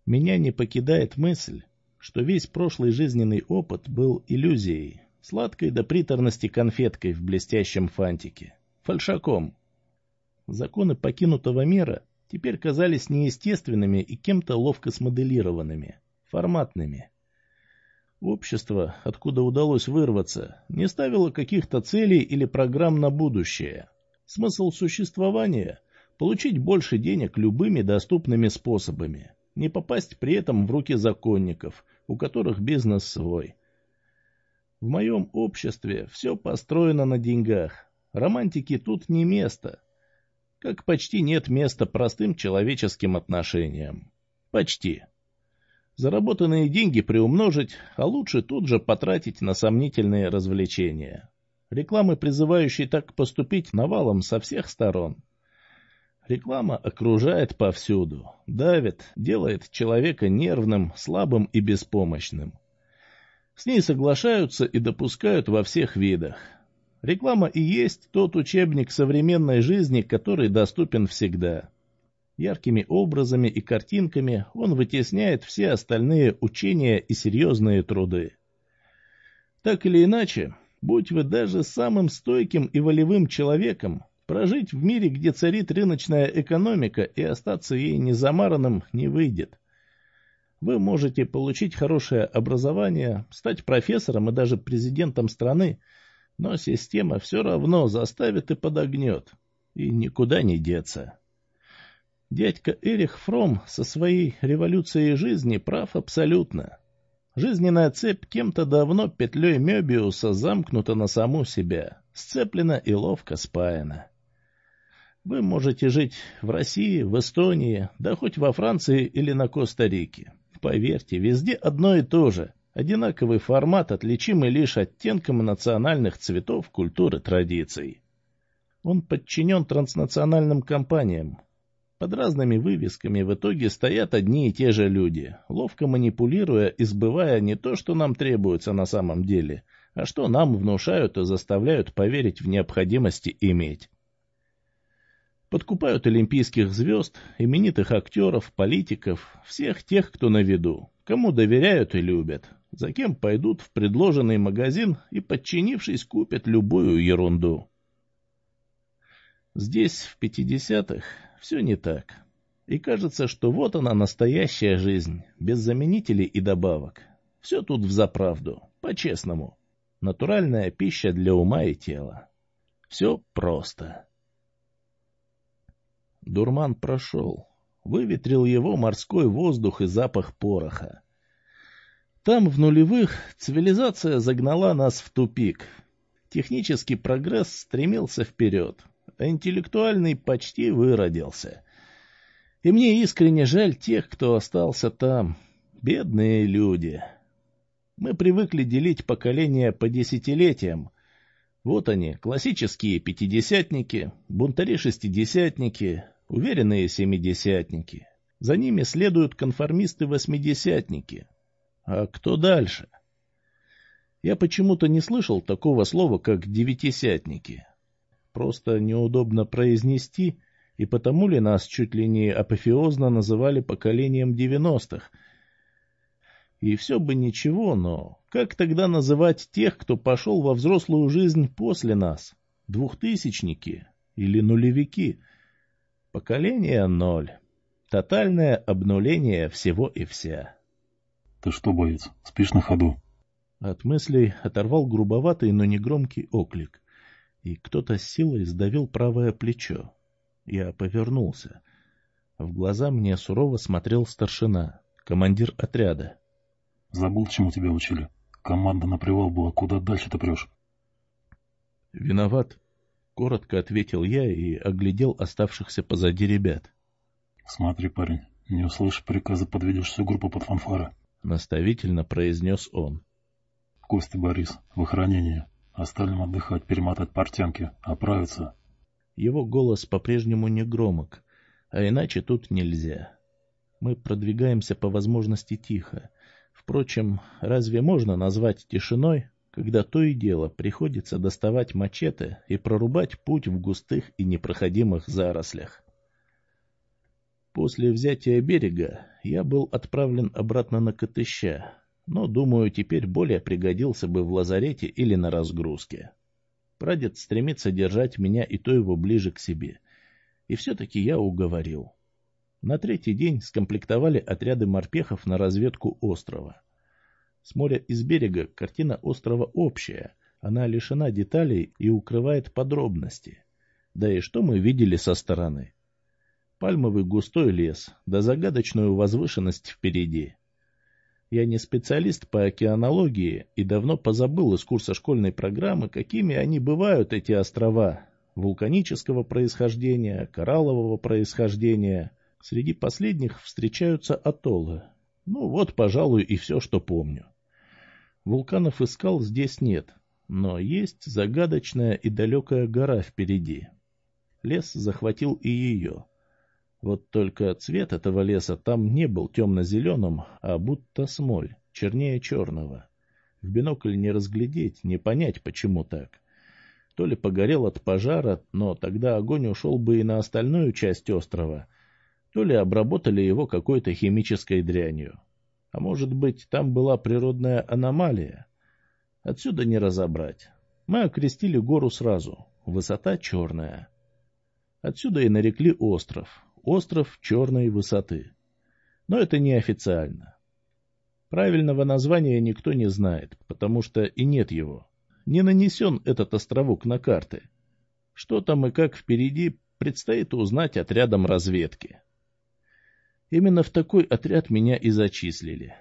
Меня не покидает мысль, что весь прошлый жизненный опыт был иллюзией, сладкой до приторности конфеткой в блестящем фантике, фальшаком. Законы покинутого мира теперь казались неестественными и кем-то ловко смоделированными, форматными. Общество, откуда удалось вырваться, не ставило каких-то целей или программ на будущее. Смысл существования – получить больше денег любыми доступными способами, не попасть при этом в руки законников, у которых бизнес свой. В моем обществе все построено на деньгах. Романтики тут не место. Как почти нет места простым человеческим отношениям. Почти. Заработанные деньги приумножить, а лучше тут же потратить на сомнительные развлечения. Рекламы, призывающей так поступить, навалом со всех сторон. Реклама окружает повсюду, давит, делает человека нервным, слабым и беспомощным. С ней соглашаются и допускают во всех видах. Реклама и есть тот учебник современной жизни, который доступен всегда. Яркими образами и картинками он вытесняет все остальные учения и серьезные труды. Так или иначе, будь вы даже самым стойким и волевым человеком, прожить в мире, где царит рыночная экономика, и остаться ей незамаранным не выйдет. Вы можете получить хорошее образование, стать профессором и даже президентом страны, но система все равно заставит и подогнет, и никуда не деться. Дядька Эрих Фромм со своей революцией жизни прав абсолютно. Жизненная цепь кем-то давно петлей Мёбиуса замкнута на саму себя, сцеплена и ловко спаяна. Вы можете жить в России, в Эстонии, да хоть во Франции или на Коста-Рике. Поверьте, везде одно и то же. Одинаковый формат, отличимый лишь оттенком национальных цветов, культуры, традиций. Он подчинен транснациональным компаниям. Под разными вывесками в итоге стоят одни и те же люди, ловко манипулируя и сбывая не то, что нам требуется на самом деле, а что нам внушают и заставляют поверить в необходимости иметь. Подкупают олимпийских звезд, именитых актеров, политиков, всех тех, кто на виду, кому доверяют и любят, за кем пойдут в предложенный магазин и, подчинившись, купят любую ерунду. Здесь, в 50-х, все не так. И кажется, что вот она, настоящая жизнь, без заменителей и добавок. Все тут взаправду, по-честному. Натуральная пища для ума и тела. Все просто. Дурман прошел. Выветрил его морской воздух и запах пороха. Там, в нулевых, цивилизация загнала нас в тупик. Технический прогресс стремился вперед, а интеллектуальный почти выродился. И мне искренне жаль тех, кто остался там. Бедные люди. Мы привыкли делить поколения по десятилетиям. Вот они, классические пятидесятники, бунтари-шестидесятники, уверенные семидесятники. За ними следуют конформисты-восьмидесятники. А кто дальше? Я почему-то не слышал такого слова, как девятисятники. Просто неудобно произнести, и потому ли нас чуть ли не апофеозно называли поколением 90-х. И все бы ничего, но как тогда называть тех, кто пошел во взрослую жизнь после нас? Двухтысячники или нулевики? Поколение 0. Тотальное обнуление всего и вся. Ты что, боец, спишь на ходу? От мыслей оторвал грубоватый, но негромкий оклик, и кто-то с силой сдавил правое плечо. Я повернулся. В глаза мне сурово смотрел старшина, командир отряда. Забыл, чему тебя учили? Команда на привал была, куда дальше ты прешь? Виноват, коротко ответил я и оглядел оставшихся позади ребят. Смотри, парень, не услышишь приказа, подведешь всю группу под фанфары. Наставительно произнес он. Костя, Борис, в охранение. Остальным отдыхать, перемотать портянки, оправиться. Его голос по-прежнему не громок, а иначе тут нельзя. Мы продвигаемся по возможности тихо. Впрочем, разве можно назвать тишиной, когда то и дело приходится доставать мачете и прорубать путь в густых и непроходимых зарослях? После взятия берега я был отправлен обратно на Катыща, но, думаю, теперь более пригодился бы в лазарете или на разгрузке. Прадед стремится держать меня и то его ближе к себе. И все-таки я уговорил. На третий день скомплектовали отряды морпехов на разведку острова. С моря и с берега картина острова общая, она лишена деталей и укрывает подробности. Да и что мы видели со стороны? Пальмовый густой лес, да загадочную возвышенность впереди. Я не специалист по океанологии и давно позабыл из курса школьной программы, какими они бывают, эти острова. Вулканического происхождения, кораллового происхождения. Среди последних встречаются атоллы. Ну вот, пожалуй, и все, что помню. Вулканов и скал здесь нет, но есть загадочная и далекая гора впереди. Лес захватил и ее. Вот только цвет этого леса там не был темно-зеленым, а будто смоль, чернее черного. В бинокль не разглядеть, не понять, почему так. То ли погорел от пожара, но тогда огонь ушел бы и на остальную часть острова, то ли обработали его какой-то химической дрянью. А может быть, там была природная аномалия? Отсюда не разобрать. Мы окрестили гору сразу. Высота черная. Отсюда и нарекли остров. Остров черной высоты. Но это неофициально. Правильного названия никто не знает, потому что и нет его. Не нанесен этот островок на карты. Что там и как впереди, предстоит узнать отрядом разведки. Именно в такой отряд меня и зачислили.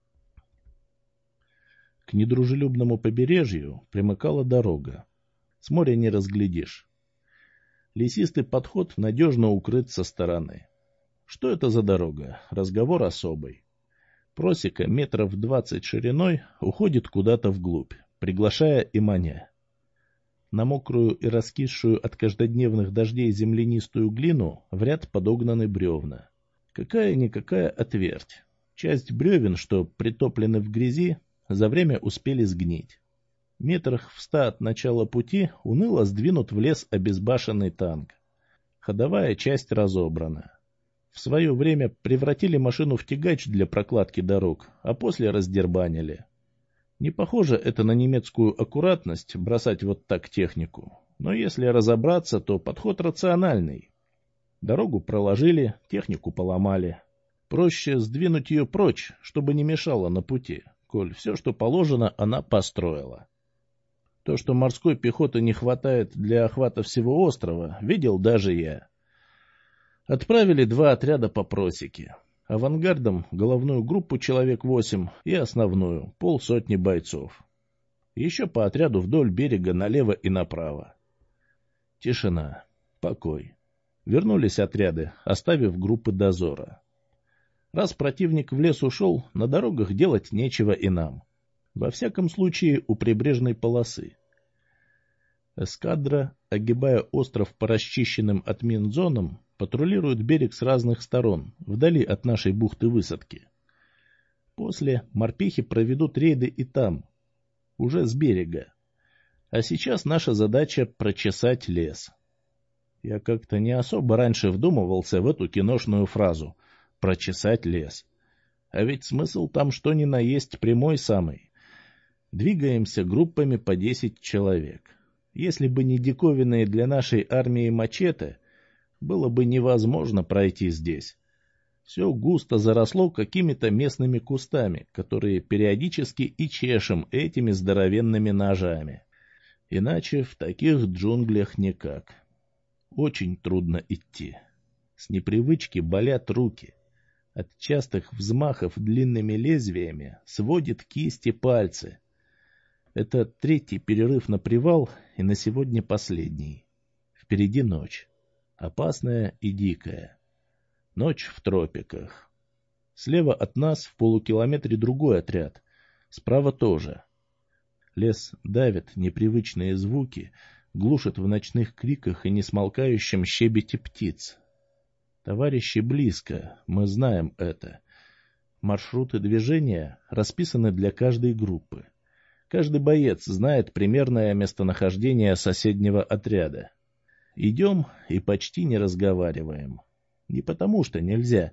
К недружелюбному побережью примыкала дорога. С моря не разглядишь. Лесистый подход надежно укрыт со стороны. Что это за дорога? Разговор особый. Просека метров 20 шириной уходит куда-то вглубь, приглашая и маня. На мокрую и раскисшую от каждодневных дождей землянистую глину в ряд подогнаны бревна. Какая-никакая отверть. Часть бревен, что притоплены в грязи, за время успели сгнить. Метрах в 100 от начала пути уныло сдвинут в лес обезбашенный танк. Ходовая часть разобрана. В свое время превратили машину в тягач для прокладки дорог, а после раздербанили. Не похоже это на немецкую аккуратность бросать вот так технику, но если разобраться, то подход рациональный. Дорогу проложили, технику поломали. Проще сдвинуть ее прочь, чтобы не мешало на пути, коль все, что положено, она построила. То, что морской пехоты не хватает для охвата всего острова, видел даже я. Отправили 2 отряда по просеке. Авангардом головную группу человек 8 и основную, 50 бойцов. Еще по отряду вдоль берега налево и направо. Тишина, покой. Вернулись отряды, оставив группы дозора. Раз противник в лес ушел, на дорогах делать нечего и нам. Во всяком случае, у прибрежной полосы. Эскадра, огибая остров по расчищенным от мин зонам, патрулирует берег с разных сторон, вдали от нашей бухты-высадки. После морпехи проведут рейды и там, уже с берега. А сейчас наша задача прочесать лес. Я как-то не особо раньше вдумывался в эту киношную фразу «прочесать лес». А ведь смысл там что ни на есть прямой самый. Двигаемся группами по 10 человек. Если бы не диковинные для нашей армии мачете, было бы невозможно пройти здесь. Все густо заросло какими-то местными кустами, которые периодически и чешем этими здоровенными ножами. Иначе в таких джунглях никак. Очень трудно идти. С непривычки болят руки. От частых взмахов длинными лезвиями сводит кисти пальцы. Это 3-й перерыв на привал и на сегодня последний. Впереди ночь. Опасная и дикая. Ночь в тропиках. Слева от нас в полукилометре другой отряд. Справа тоже. Лес давит непривычные звуки, глушит в ночных криках и несмолкающем щебете птиц. Товарищи близко, мы знаем это. Маршруты движения расписаны для каждой группы. Каждый боец знает примерное местонахождение соседнего отряда. Идем и почти не разговариваем. Не потому что нельзя,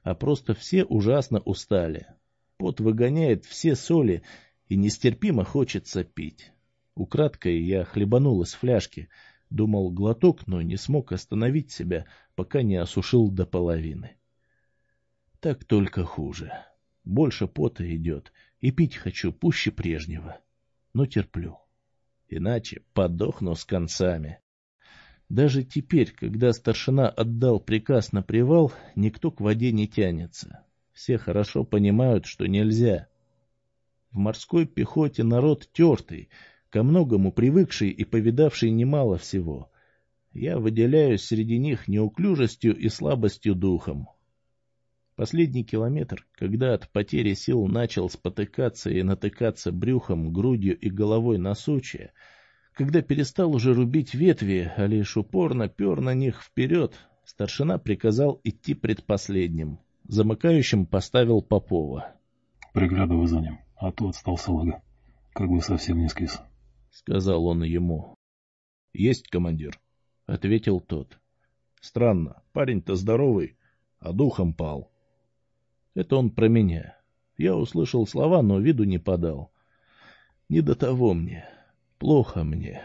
а просто все ужасно устали. Пот выгоняет все соли, и нестерпимо хочется пить. Украдкой я хлебанул из фляжки, думал глоток, но не смог остановить себя, пока не осушил до половины. Так только хуже. Больше пота идет, и пить хочу пуще прежнего. Но терплю. Иначе подохну с концами. Даже теперь, когда старшина отдал приказ на привал, никто к воде не тянется. Все хорошо понимают, что нельзя. В морской пехоте народ тертый, ко многому привыкший и повидавший немало всего. Я выделяюсь среди них неуклюжестью и слабостью духом. Последний километр, когда от потери сил начал спотыкаться и натыкаться брюхом, грудью и головой на сучья, когда перестал уже рубить ветви, а лишь упорно пер на них вперед, старшина приказал идти предпоследним. Замыкающим поставил Попова. «Приглядывай за ним, а то отстал салага. Как бы совсем не скис», — сказал он ему. — Есть, командир, — ответил тот. — Странно, парень-то здоровый, а духом пал. Это он про меня. Я услышал слова, но виду не подал. Не до того мне. Плохо мне.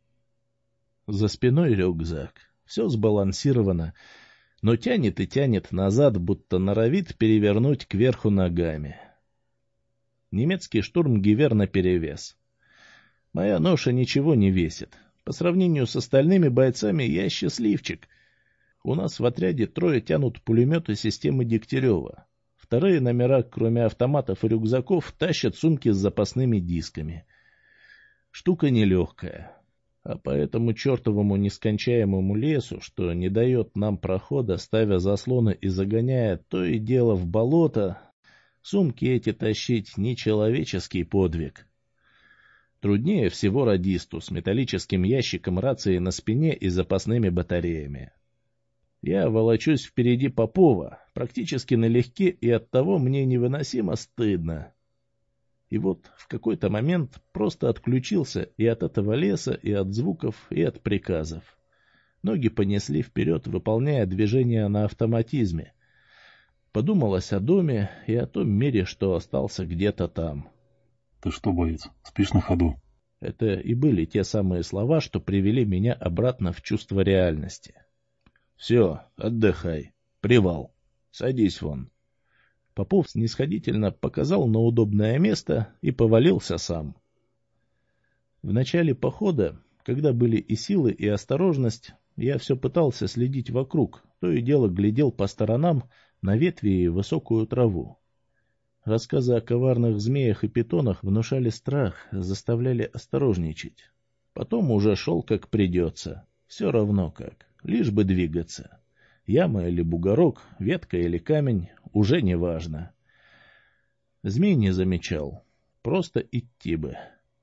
За спиной рюкзак. Все сбалансировано, но тянет и тянет назад, будто норовит перевернуть кверху ногами. Немецкий штурмгевер наперевес. Моя ноша ничего не весит. По сравнению с остальными бойцами я счастливчик. У нас в отряде 3 тянут пулеметы системы Дегтярева. Вторые номера, кроме автоматов и рюкзаков, тащат сумки с запасными дисками. Штука нелегкая. А по этому чертовому нескончаемому лесу, что не дает нам прохода, ставя заслоны и загоняя то и дело в болото, сумки эти тащить нечеловеческий подвиг. Труднее всего радисту с металлическим ящиком рации на спине и запасными батареями. Я волочусь впереди Попова, практически налегке, и оттого мне невыносимо стыдно. И вот в какой-то момент просто отключился и от этого леса, и от звуков, и от приказов. Ноги понесли вперед, выполняя движения на автоматизме. Подумалось о доме и о том мире, что остался где-то там. «Ты что, боец, спишь на ходу?» Это и были те самые слова, что привели меня обратно в чувство реальности. «Все, отдыхай. Привал. Садись вон». Попов снисходительно показал на удобное место и повалился сам. В начале похода, когда были и силы, и осторожность, я все пытался следить вокруг, то и дело глядел по сторонам на ветви и высокую траву. Рассказы о коварных змеях и питонах внушали страх, заставляли осторожничать. Потом уже шел как придется, все равно как, лишь бы двигаться. Яма или бугорок, ветка или камень, уже не важно. Змей не замечал, просто идти бы.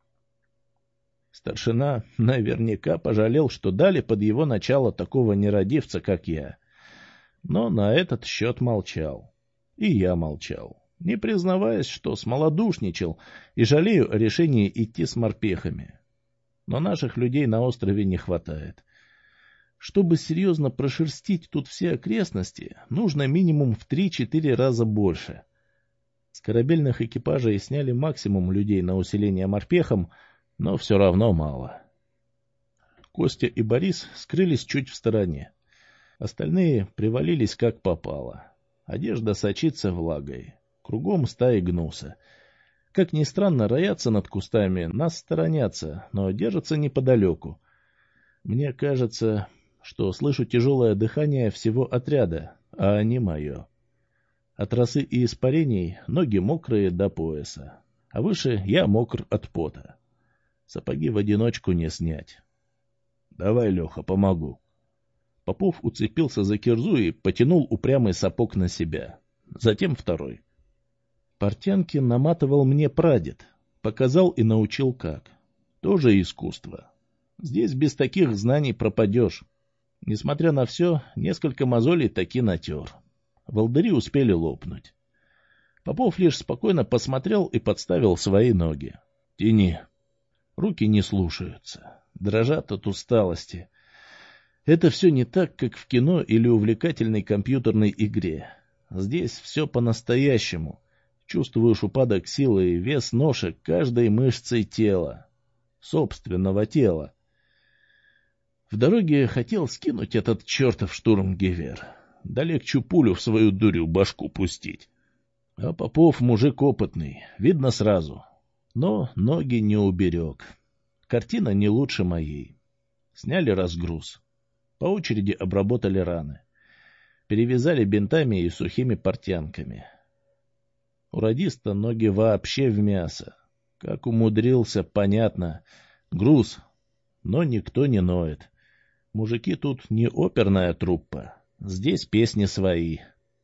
Старшина наверняка пожалел, что дали под его начало такого нерадивца, как я. Но на этот счет молчал. И я молчал, не признаваясь, что смолодушничал и жалею о решении идти с морпехами. Но наших людей на острове не хватает. Чтобы серьезно прошерстить тут все окрестности, нужно минимум в 3-4 раза больше. С корабельных экипажей сняли максимум людей на усиление морпехом, но все равно мало. Костя и Борис скрылись чуть в стороне. Остальные привалились как попало. Одежда сочится влагой. Кругом стаи гнуса. Как ни странно, роятся над кустами, нас сторонятся, но держатся неподалеку. Мне кажется, что слышу тяжелое дыхание всего отряда, а не мое. От росы и испарений ноги мокрые до пояса, а выше я мокр от пота. Сапоги в одиночку не снять. «Давай, Леха, помогу». Попов уцепился за кирзу и потянул упрямый сапог на себя. Затем второй. Портянки наматывал мне прадед. Показал и научил как. Тоже искусство. Здесь без таких знаний пропадешь. Несмотря на все, несколько мозолей таки натер. Волдыри успели лопнуть. Попов лишь спокойно посмотрел и подставил свои ноги. «Тяни». Руки не слушаются. Дрожат от усталости. Это все не так, как в кино или увлекательной компьютерной игре. здесь все по-настоящему. Чувствуешь упадок силы и вес ноши каждой мышцей тела. Собственного тела. В дороге хотел скинуть этот чертов штурмгевер. Да легче пулю в свою дурью башку пустить. А Попов мужик опытный, видно сразу. Но ноги не уберег. Картина не лучше моей. Сняли разгруз. По очереди обработали раны. Перевязали бинтами и сухими портянками. У радиста ноги вообще в мясо. Как умудрился, понятно. Груз. Но никто не ноет. Мужики тут не оперная труппа. Здесь песни свои.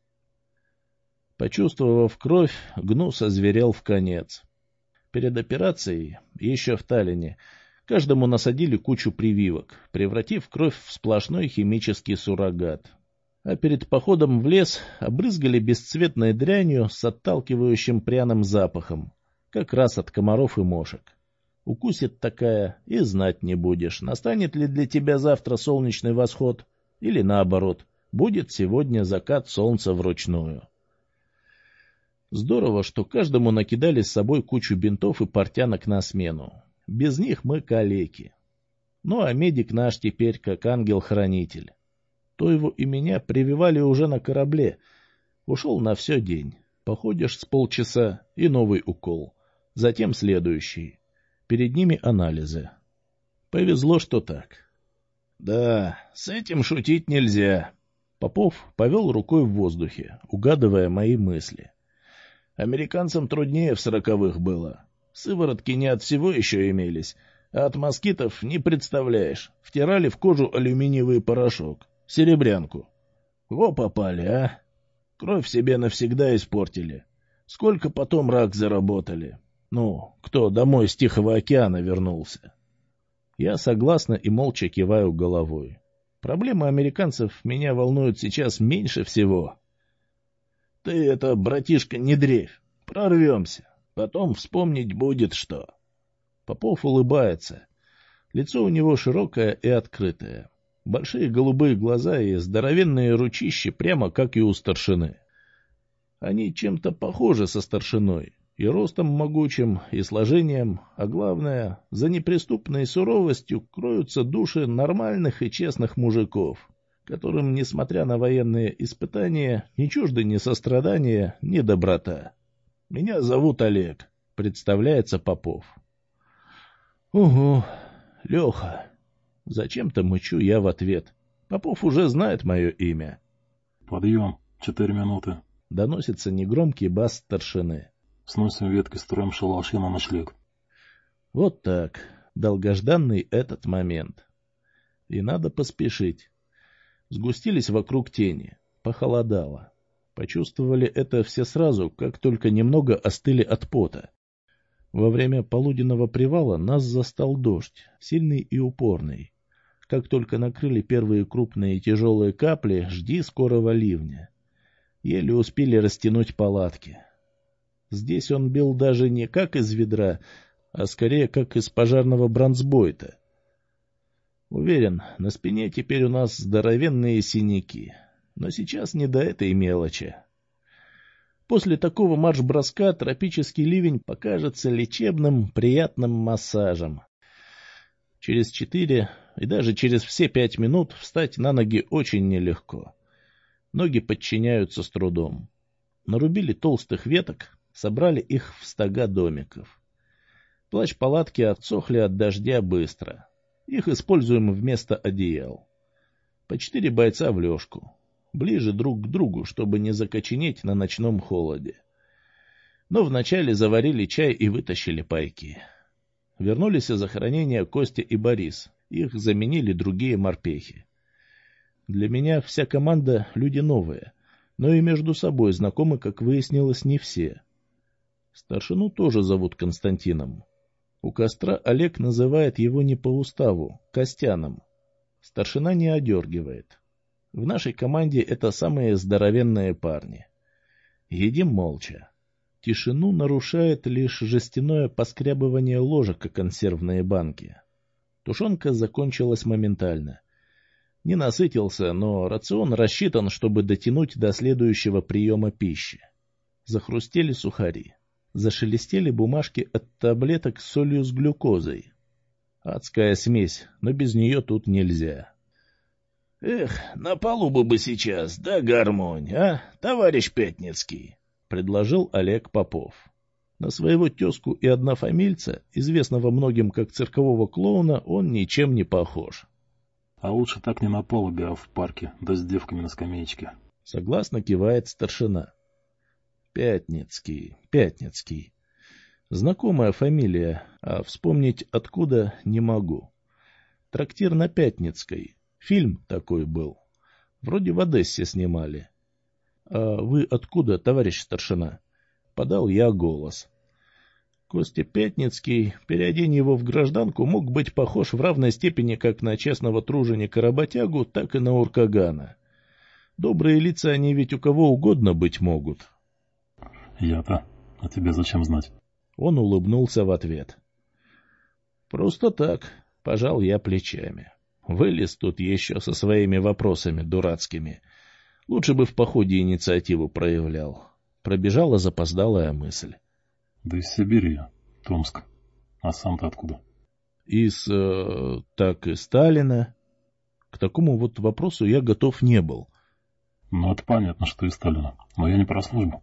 Почувствовав кровь, Гнус озверел вконец. Перед операцией, еще в Таллине, каждому насадили кучу прививок, превратив кровь в сплошной химический суррогат. А перед походом в лес обрызгали бесцветной дрянью с отталкивающим пряным запахом, как раз от комаров и мошек. Укусит такая, и знать не будешь, настанет ли для тебя завтра солнечный восход, или наоборот, будет сегодня закат солнца вручную. Здорово, что каждому накидали с собой кучу бинтов и портянок на смену. Без них мы калеки. Ну а медик наш теперь как ангел-хранитель. То его и меня прививали уже на корабле. Ушел на все день. Походишь с полчаса и новый укол. Затем следующий. Перед ними анализы. Повезло, что так. Да, с этим шутить нельзя. Попов повел рукой в воздухе, угадывая мои мысли. Американцам труднее в 40-х было. Сыворотки не от всего еще имелись, а от москитов не представляешь. Втирали в кожу алюминиевый порошок, серебрянку. Во попали, а? Кровь себе навсегда испортили. Сколько потом рак заработали. Ну, кто домой с Тихого океана вернулся? Я согласно и молча киваю головой. Проблемы американцев меня волнуют сейчас меньше всего. Ты это, братишка, не дрейфь. Прорвемся. Потом вспомнить будет что. Попов улыбается. Лицо у него широкое и открытое. Большие голубые глаза и здоровенные ручищи, прямо как и у старшины. Они чем-то похожи со старшиной. И ростом могучим, и сложением, а главное, за неприступной суровостью кроются души нормальных и честных мужиков, которым, несмотря на военные испытания, не чужды ни сострадания, ни доброта. «Меня зовут Олег», — представляется Попов. «Угу, Леха». Зачем-то мычу я в ответ. Попов уже знает мое имя. «Подъем, 4 минуты», — доносится негромкий бас старшины. «Сносим ветки, строим шалаши на ночлег». Вот так, долгожданный этот момент. И надо поспешить. Сгустились вокруг тени, похолодало. Почувствовали это все сразу, как только немного остыли от пота. Во время полуденного привала нас застал дождь, сильный и упорный. Как только накрыли первые крупные тяжелые капли, жди скорого ливня. Еле успели растянуть палатки. Здесь он бил даже не как из ведра, а скорее как из пожарного бронзбойта. Уверен, на спине теперь у нас здоровенные синяки, но сейчас не до этой мелочи. После такого марш-броска тропический ливень покажется лечебным, приятным массажем. Через 4 и даже через все 5 минут встать на ноги очень нелегко. Ноги подчиняются с трудом. Нарубили толстых веток, собрали их в стога домиков. Плащ-палатки отсохли от дождя быстро. Их используем вместо одеял. По 4 бойца в лёжку. Ближе друг к другу, чтобы не закоченеть на ночном холоде. Но вначале заварили чай и вытащили пайки. Вернулись из охранения Костя и Борис. Их заменили другие морпехи. Для меня вся команда — люди новые, но и между собой знакомы, как выяснилось, не все. Старшину тоже зовут Константином. У костра Олег называет его не по уставу, Костяном. Старшина не одергивает. В нашей команде это самые здоровенные парни. Едим молча. Тишину нарушает лишь жестяное поскрябывание ложек о консервные банки. Тушенка закончилась моментально. Не насытился, но рацион рассчитан, чтобы дотянуть до следующего приема пищи. Захрустели сухари. Зашелестели бумажки от таблеток с солью с глюкозой. Адская смесь, но без нее тут нельзя. «Эх, на палубу бы сейчас, да гармонь, а, товарищ Пятницкий», — предложил Олег Попов. На своего тезку и однофамильца, известного многим как циркового клоуна, он ничем не похож. А лучше так не на палубе, а в парке, да с девками на скамеечке. Согласно кивает старшина. Пятницкий, Пятницкий. Знакомая фамилия, а вспомнить откуда не могу. Трактир на Пятницкой. Фильм такой был. Вроде в Одессе снимали. — А вы откуда, товарищ старшина? Подал я голос. Костя Пятницкий, переодень его в гражданку, мог быть похож в равной степени как на честного труженика-работягу, так и на уркагана. Добрые лица они ведь у кого угодно быть могут. Я-то? А тебе зачем знать? Он улыбнулся в ответ. Просто так, пожал я плечами. Вылез тут еще со своими вопросами дурацкими. Лучше бы в походе инициативу проявлял. Пробежала запоздалая мысль. Да из Сибири я, Томск. А сам-то откуда? Из Сталина. К такому вот вопросу я готов не был. Ну, это понятно, что из Сталина. Но я не про службу.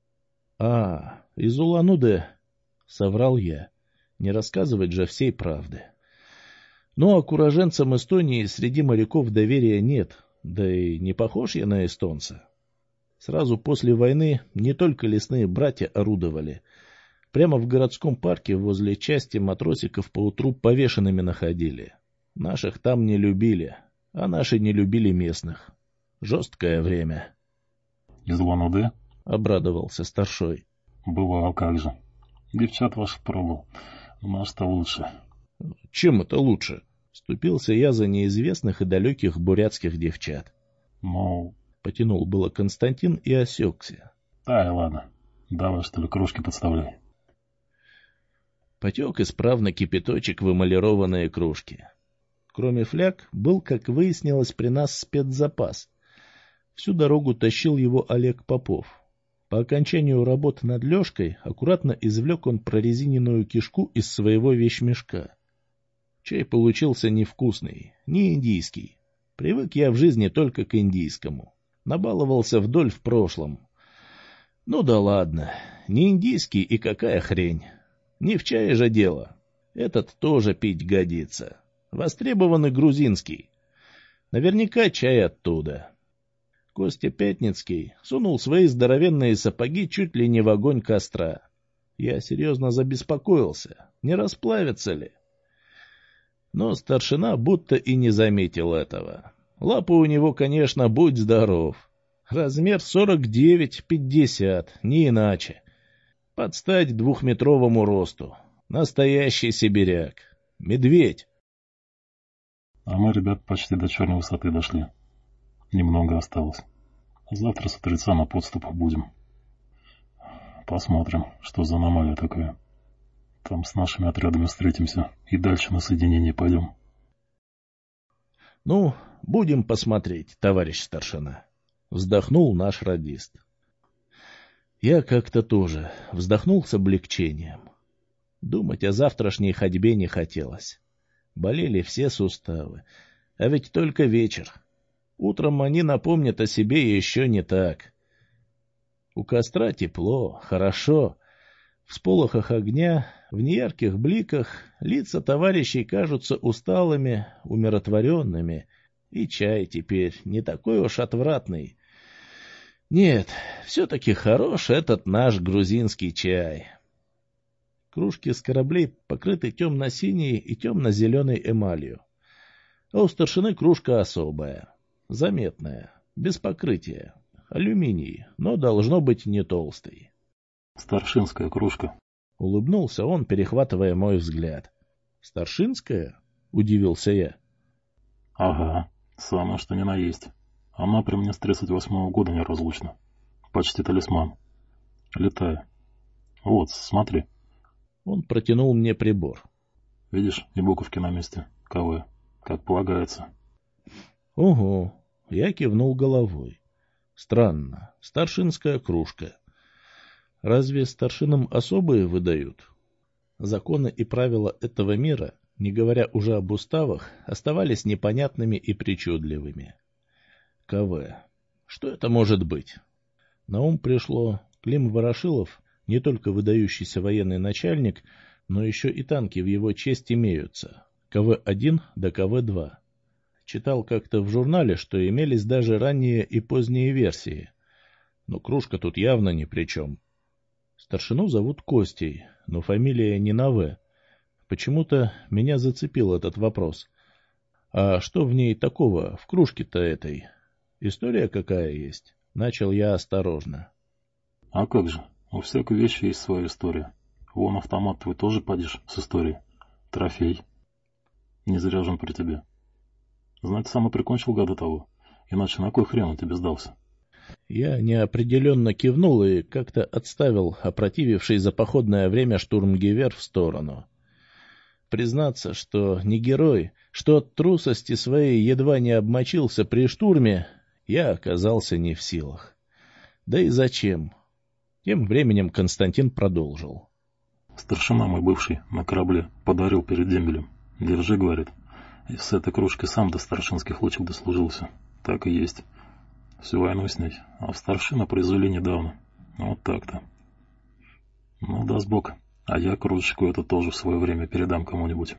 Из Улан-Удэ, соврал я. Не рассказывать же всей правды. Ну, а к уроженцам Эстонии среди моряков доверия нет, да и не похож я на эстонца. Сразу после войны не только лесные братья орудовали. Прямо в городском парке возле части матросиков поутру повешенными находили. Наших там не любили, а наши не любили местных. Жесткое время. — Из Улан-Удэ? — обрадовался старшой. — Бывал, как же. Девчат ваших пробовал. Наш-то лучше. — Чем это лучше? — вступился я за неизвестных и далеких бурятских девчат. — Ну... — потянул было Константин и осекся. — Да, ладно. Давай, что ли, кружки подставляй. Потек исправно кипяточек в эмалированные кружки. Кроме фляг, был, как выяснилось, при нас спецзапас. Всю дорогу тащил его Олег Попов. По окончанию работ над Лешкой аккуратно извлек он прорезиненную кишку из своего вещмешка. Чай получился невкусный, не индийский. Привык я в жизни только к индийскому. Набаловался вдоль в прошлом. Ну да ладно, не индийский и какая хрень. Не в чае же дело. Этот тоже пить годится. Востребованный грузинский. Наверняка чай оттуда. Костя Пятницкий сунул свои здоровенные сапоги чуть ли не в огонь костра. Я серьезно забеспокоился, не расплавится ли. Но старшина будто и не заметил этого. Лапы у него, конечно, будь здоров. Размер 49-50, не иначе. Под стать 2-метровому росту. Настоящий сибиряк. Медведь. А мы, ребят, почти до черной высоты дошли. Немного осталось. Завтра с утреца на подступах будем. Посмотрим, что за аномалия такая. Там с нашими отрядами встретимся и дальше на соединение пойдем. Ну, будем посмотреть, товарищ старшина. Вздохнул наш радист. Я как-то тоже вздохнул с облегчением. Думать о завтрашней ходьбе не хотелось. Болели все суставы. А ведь только вечер. Утром они напомнят о себе еще не так. У костра тепло, хорошо. В сполохах огня, в неярких бликах лица товарищей кажутся усталыми, умиротворенными, и чай теперь не такой уж отвратный. Нет, все-таки хорош этот наш грузинский чай. Кружки с кораблей покрыты темно-синей и темно-зеленой эмалью. А у старшины кружка особая, заметная, без покрытия, алюминий, но должно быть не толстый. Старшинская кружка. Улыбнулся он, перехватывая мой взгляд. Старшинская? Удивился я. Ага, самое что ни на есть. Она при мне с 38-го года неразлучна. Почти талисман. Летай. Вот, смотри. Он протянул мне прибор. Видишь, и буковки на месте. КВ. Как полагается. Ого, я кивнул головой. Странно, старшинская кружка. Разве старшинам особые выдают? Законы и правила этого мира, не говоря уже об уставах, оставались непонятными и причудливыми. КВ. Что это может быть? На ум пришло, Клим Ворошилов не только выдающийся военный начальник, но еще и танки в его честь имеются. КВ-1 до КВ-2. Читал как-то в журнале, что имелись даже ранние и поздние версии. Но кружка тут явно ни при чем. Старшину зовут Костей, но фамилия не на «В». Почему-то меня зацепил этот вопрос. А что в ней такого, в кружке-то этой? История какая есть? Начал я осторожно. А как же, у всякой вещи есть своя история. Вон автомат твой тоже падишь с историей. Трофей. Не зря же он при тебе. Знать, сам и прикончил гада того. Иначе на кой хрен он тебе сдался? Я неопределенно кивнул и как-то отставил опротививший за походное время штурмгевер в сторону. Признаться, что не герой, что от трусости своей едва не обмочился при штурме, я оказался не в силах. Да и зачем? Тем временем Константин продолжил. Старшина мой бывший на корабле подарил перед дембелем. Держи, говорит. И с этой кружкой сам до старшинских лучек дослужился. Так и есть. Всю войну с ней. А в старшина произвели недавно. Вот так-то. Ну, даст Бог. А я кружечку эту тоже в свое время передам кому-нибудь.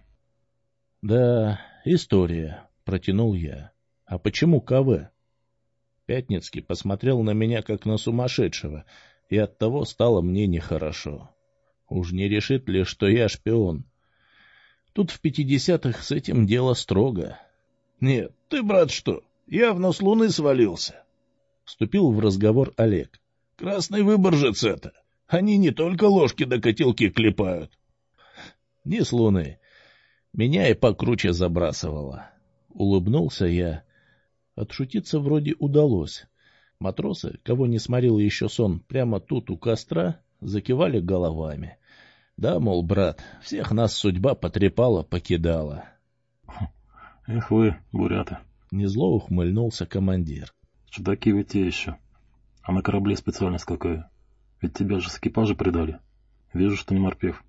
Да, история, протянул я. А почему КВ? Пятницкий посмотрел на меня как на сумасшедшего, и оттого стало мне нехорошо. Уж не решит ли, что я шпион? Тут в 50-х с этим дело строго. — Нет, ты, брат, что, явно с Луны свалился? Вступил в разговор Олег. — Красный выборжец это. Они не только ложки до котелки клепают. — Не с Луны. Меня и покруче забрасывало. Улыбнулся я. Отшутиться вроде удалось. Матросы, кого не сморил еще сон, прямо тут у костра, закивали головами. Да, мол, брат, всех нас судьба потрепала, покидала. — Эх вы, буряты! — Незло ухмыльнулся командир. — Чудаки вы те еще. А на корабле специальность какая? Ведь тебя же с экипажа предали. Вижу, что не морпех.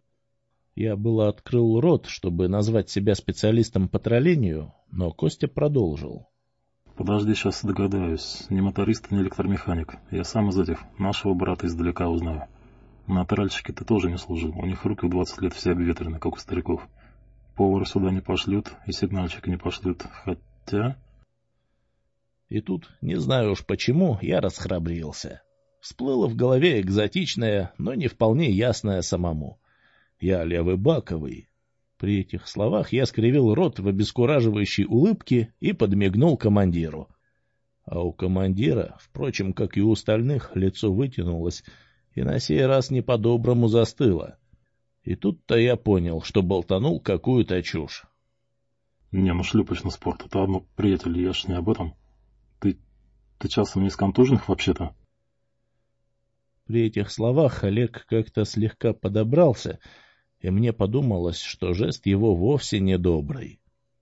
Я было открыл рот, чтобы назвать себя специалистом по троллению, но Костя продолжил. — Подожди, сейчас догадаюсь. Ни моторист, ни электромеханик. Я сам из этих, нашего брата издалека узнаю. На тральщике ты тоже не служил. У них руки в 20 лет все обветрены, как у стариков. Повара сюда не пошлют, и сигнальщика не пошлют. Хотя... И тут, не знаю уж почему, я расхрабрился. Всплыло в голове экзотичное, но не вполне ясное самому. Я левый баковый. При этих словах я скривил рот в обескураживающей улыбке и подмигнул командиру. А у командира, впрочем, как и у остальных, лицо вытянулось, и на сей раз не по-доброму застыло. И тут-то я понял, что болтанул какую-то чушь. — Не, ну шлюпочный спорт, это одно, приятель, я ж не об этом. Ты часом не из контуженных вообще-то? При этих словах Олег как-то слегка подобрался, и мне подумалось, что жест его вовсе недобрый.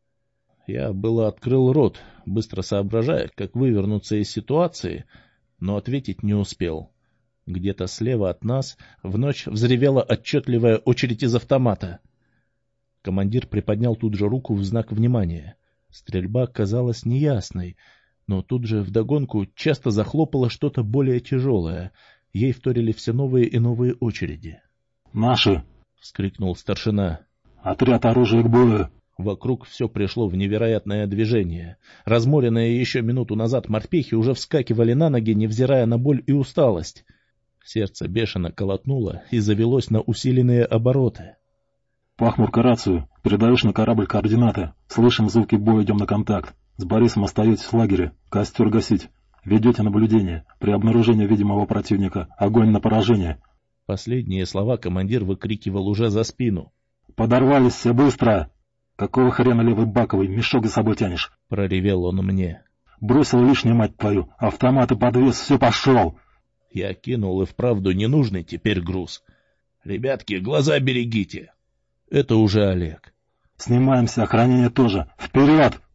Я было открыл рот, быстро соображая, как вывернуться из ситуации, но ответить не успел. Где-то слева от нас в ночь взревела отчетливая очередь из автомата. Командир приподнял тут же руку в знак внимания. Стрельба казалась неясной, но тут же вдогонку часто захлопало что-то более тяжелое. Ей вторили все новые и новые очереди. «Наши!» — вскрикнул старшина. «Отряд оружия к бою!» Вокруг все пришло в невероятное движение. Разморенные еще минуту назад морпехи уже вскакивали на ноги, невзирая на боль и усталость. Сердце бешено колотнуло и завелось на усиленные обороты. «Пахмурка, рацию! Передаешь на корабль координаты. Слышим звуки боя, идем на контакт. С Борисом остаетесь в лагере. Костер гасить. Ведете наблюдение. При обнаружении видимого противника. Огонь на поражение». Последние слова командир выкрикивал уже за спину. «Подорвались все быстро! Какого хрена, левый баковый, мешок за собой тянешь?» — проревел он мне. «Бросил лишнюю, мать твою! Автоматы подвес, все, пошел!» Я кинул и вправду ненужный теперь груз. «Ребятки, глаза берегите!» Это уже Олег. «Снимаемся, охранение тоже! Вперед!»